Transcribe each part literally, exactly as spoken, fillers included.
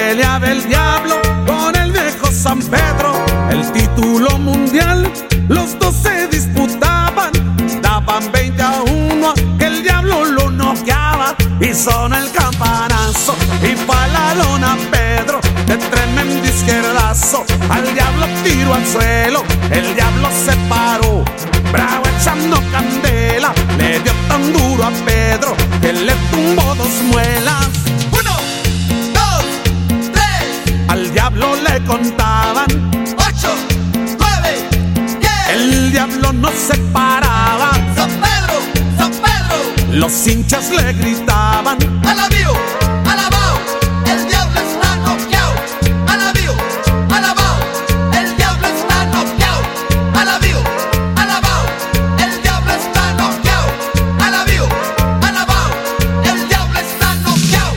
peleaba el diablo con el viejo San Pedro. El título mundial los dos se disputaban. Daban veinte a uno que el diablo lo noqueaba. Y sonó el campanazo y pa' la lona Pedro de tremendo izquierdazo. Al diablo tiró al suelo, el diablo se paró, bravo echando candela. Le dio tan duro a Pedro que le tumbó dos muelas. Uno, dos, tres. Al diablo le contaban Ocho, nueve, diez. el diablo no se paraba. San Pedro, San Pedro. Los hinchas le gritaban: Alabío, alabao, el diablo está noqueado. Alabío, alabao, el diablo está noqueado. Alabío, alabao, el diablo está noqueado. Alabío, alabao, el diablo está noqueado.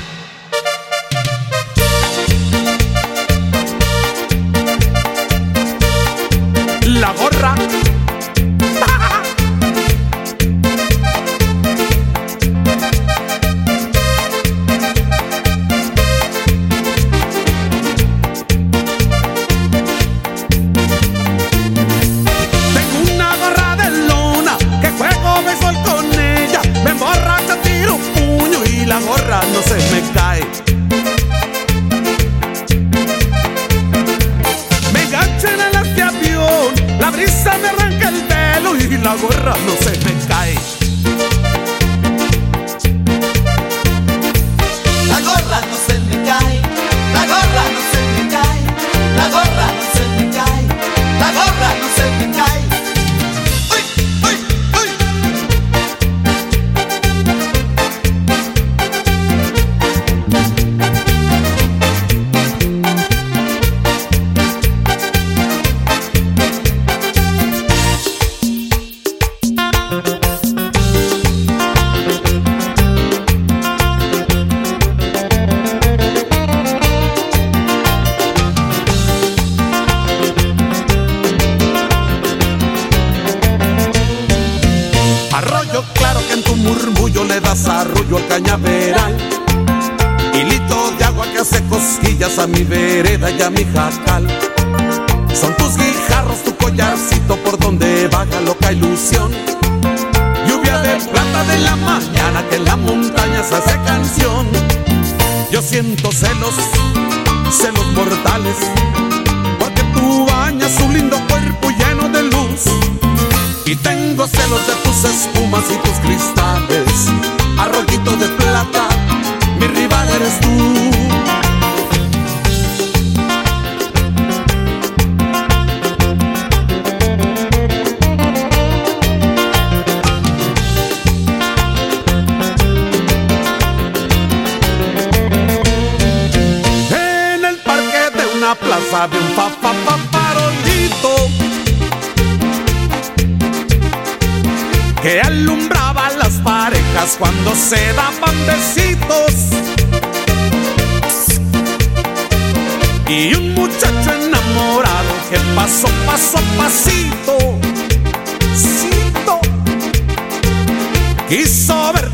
La gorra. Tengo una gorra de lona que juego béisbol con ella. Me emborracho, tiro un puño y la gorra no se me cae. Me engancho en alas de avión, la brisa me arranca el pelo y la gorra no se me cae. La gorra no se me cae, la gorra no se me cae, la gorra no se me cae, la gorra no se me cae. ¡Uy, uy, uy! Arroyo claro que en tu murmullo le das arrullo al cañaveral. Hilito de agua que hace cosquillas a mi vereda y a mi jacal. Son tus guijarros, tu collarcito por donde baja loca ilusión. Lluvia de plata de la mañana que en la montaña se hace canción. Yo siento celos, celos mortales, porque tú bañas un lindo cuerpo lleno de luz. Y tengo celos de tus espumas y tus cristales. Arroyito de plata, mi rival eres tú. En el parque de una plaza vi un fa fa fa farolito que alumbraba las parejas cuando se daban besitos. Y un muchacho enamorado que pasó paso a pasito, cito, quiso ver